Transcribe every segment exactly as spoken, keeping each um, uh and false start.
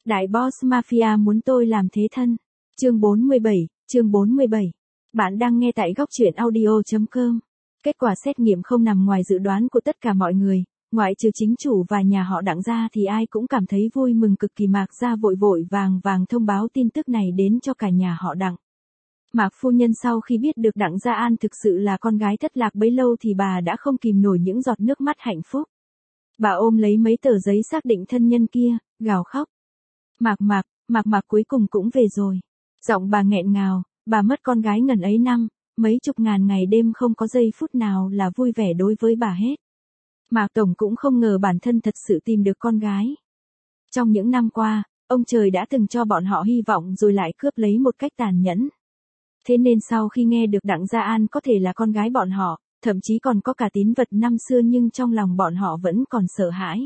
Đại boss mafia muốn tôi làm thế thân. Chương bốn mươi bảy, chương bốn mươi bảy. Bạn đang nghe tại góc truyện audio chấm com. Kết quả xét nghiệm không nằm ngoài dự đoán của tất cả mọi người, ngoại trừ chính chủ và nhà họ Đặng ra thì ai cũng cảm thấy vui mừng cực kỳ. Mạc gia vội vội vàng vàng thông báo tin tức này đến cho cả nhà họ Đặng. Mạc phu nhân sau khi biết được Đặng Gia An thực sự là con gái thất lạc bấy lâu thì bà đã không kìm nổi những giọt nước mắt hạnh phúc. Bà ôm lấy mấy tờ giấy xác định thân nhân kia, gào khóc. Mạc Mạc, Mạc Mạc cuối cùng cũng về rồi. Giọng bà nghẹn ngào, bà mất con gái ngần ấy năm, mấy chục ngàn ngày đêm không có giây phút nào là vui vẻ đối với bà hết. Mạc Tổng cũng không ngờ bản thân thật sự tìm được con gái. Trong những năm qua, ông trời đã từng cho bọn họ hy vọng rồi lại cướp lấy một cách tàn nhẫn. Thế nên sau khi nghe được Đặng Gia An có thể là con gái bọn họ, thậm chí còn có cả tín vật năm xưa, nhưng trong lòng bọn họ vẫn còn sợ hãi.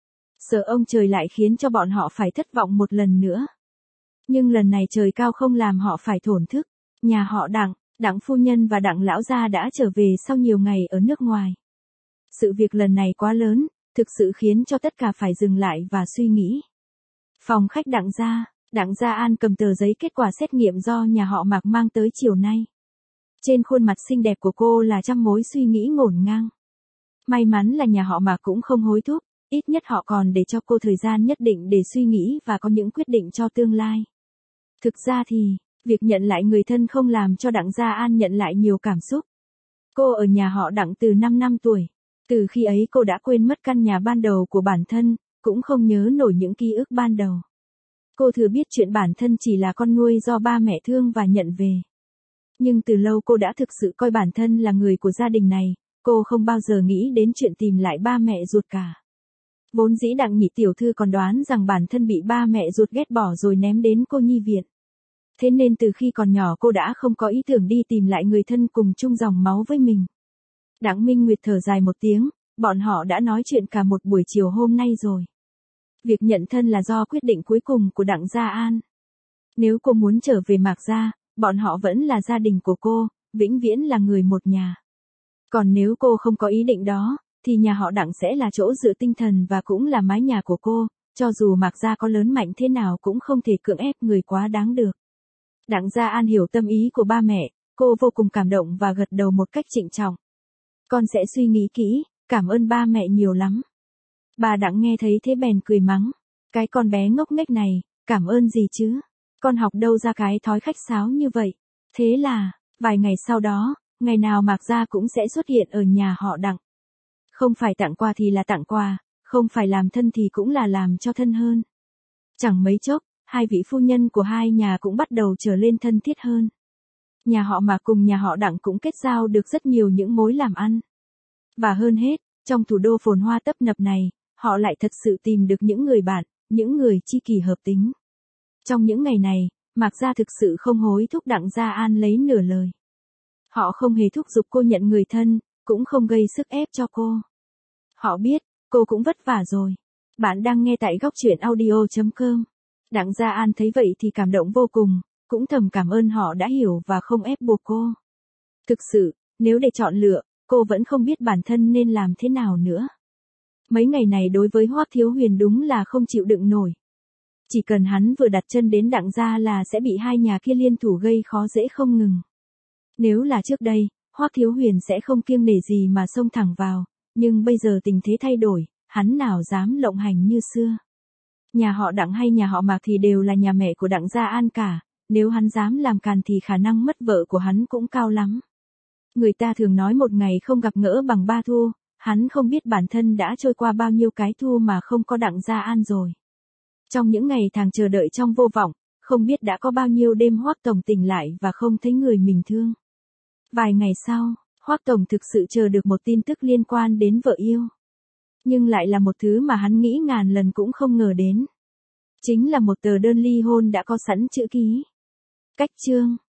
Sợ ông trời lại khiến cho bọn họ phải thất vọng một lần nữa. Nhưng lần này trời cao không làm họ phải thổn thức. Nhà họ Đặng, Đặng phu nhân và Đặng lão gia đã trở về sau nhiều ngày ở nước ngoài. Sự việc lần này quá lớn, thực sự khiến cho tất cả phải dừng lại và suy nghĩ. Phòng khách Đặng gia, Đặng Gia An cầm tờ giấy kết quả xét nghiệm do nhà họ Mạc mang tới chiều nay. Trên khuôn mặt xinh đẹp của cô là trăm mối suy nghĩ ngổn ngang. May mắn là nhà họ Mạc cũng không hối thúc, ít nhất họ còn để cho cô thời gian nhất định để suy nghĩ và có những quyết định cho tương lai. Thực ra thì, việc nhận lại người thân không làm cho Đặng Gia An nhận lại nhiều cảm xúc. Cô ở nhà họ Đặng từ năm năm tuổi. Từ khi ấy cô đã quên mất căn nhà ban đầu của bản thân, cũng không nhớ nổi những ký ức ban đầu. Cô thừa biết chuyện bản thân chỉ là con nuôi do ba mẹ thương và nhận về. Nhưng từ lâu cô đã thực sự coi bản thân là người của gia đình này, cô không bao giờ nghĩ đến chuyện tìm lại ba mẹ ruột cả. Vốn dĩ Đặng nhị tiểu thư còn đoán rằng bản thân bị ba mẹ ruột ghét bỏ rồi ném đến cô nhi viện. Thế nên từ khi còn nhỏ cô đã không có ý tưởng đi tìm lại người thân cùng chung dòng máu với mình. Đặng Minh Nguyệt thở dài một tiếng, bọn họ đã nói chuyện cả một buổi chiều hôm nay rồi. Việc nhận thân là do quyết định cuối cùng của Đặng Gia An. Nếu cô muốn trở về Mạc gia, bọn họ vẫn là gia đình của cô, vĩnh viễn là người một nhà. Còn nếu cô không có ý định đó, thì nhà họ Đặng sẽ là chỗ dựa tinh thần và cũng là mái nhà của cô, cho dù Mạc gia có lớn mạnh thế nào cũng không thể cưỡng ép người quá đáng được. Đặng Gia An hiểu tâm ý của ba mẹ, cô vô cùng cảm động và gật đầu một cách trịnh trọng. Con sẽ suy nghĩ kỹ, cảm ơn ba mẹ nhiều lắm. Bà Đặng nghe thấy thế bèn cười mắng. Cái con bé ngốc nghếch này, cảm ơn gì chứ? Con học đâu ra cái thói khách sáo như vậy? Thế là, vài ngày sau đó, ngày nào Mạc gia cũng sẽ xuất hiện ở nhà họ Đặng. Không phải tặng quà thì là tặng quà, không phải làm thân thì cũng là làm cho thân hơn. Chẳng mấy chốc, hai vị phu nhân của hai nhà cũng bắt đầu trở lên thân thiết hơn. Nhà họ Mạc cùng nhà họ Đặng cũng kết giao được rất nhiều những mối làm ăn. Và hơn hết, trong thủ đô phồn hoa tấp nập này, họ lại thật sự tìm được những người bạn, những người tri kỷ hợp tính. Trong những ngày này, Mạc gia thực sự không hối thúc Đặng Gia An lấy nửa lời. Họ không hề thúc giục cô nhận người thân, cũng không gây sức ép cho cô. Họ biết, cô cũng vất vả rồi. Bạn đang nghe tại góc truyện audio chấm com. Đặng Gia An thấy vậy thì cảm động vô cùng, cũng thầm cảm ơn họ đã hiểu và không ép buộc cô. Thực sự, nếu để chọn lựa, cô vẫn không biết bản thân nên làm thế nào nữa. Mấy ngày này đối với Hoắc Thiếu Huyền đúng là không chịu đựng nổi. Chỉ cần hắn vừa đặt chân đến Đặng gia là sẽ bị hai nhà kia liên thủ gây khó dễ không ngừng. Nếu là trước đây, Hoắc Thiếu Huyền sẽ không kiêng nể gì mà xông thẳng vào, nhưng bây giờ tình thế thay đổi, hắn nào dám lộng hành như xưa. Nhà họ Đặng hay nhà họ Mạc thì đều là nhà mẹ của Đặng Gia An cả, nếu hắn dám làm càn thì khả năng mất vợ của hắn cũng cao lắm. Người ta thường nói một ngày không gặp ngỡ bằng ba thua, hắn không biết bản thân đã trôi qua bao nhiêu cái thua mà không có Đặng Gia An rồi. Trong những ngày tháng chờ đợi trong vô vọng, không biết đã có bao nhiêu đêm Hoắc Tổng tỉnh lại và không thấy người mình thương. Vài ngày sau, Hoắc Tổng thực sự chờ được một tin tức liên quan đến vợ yêu. Nhưng lại là một thứ mà hắn nghĩ ngàn lần cũng không ngờ đến. Chính là một tờ đơn ly hôn đã có sẵn chữ ký. Cách chương,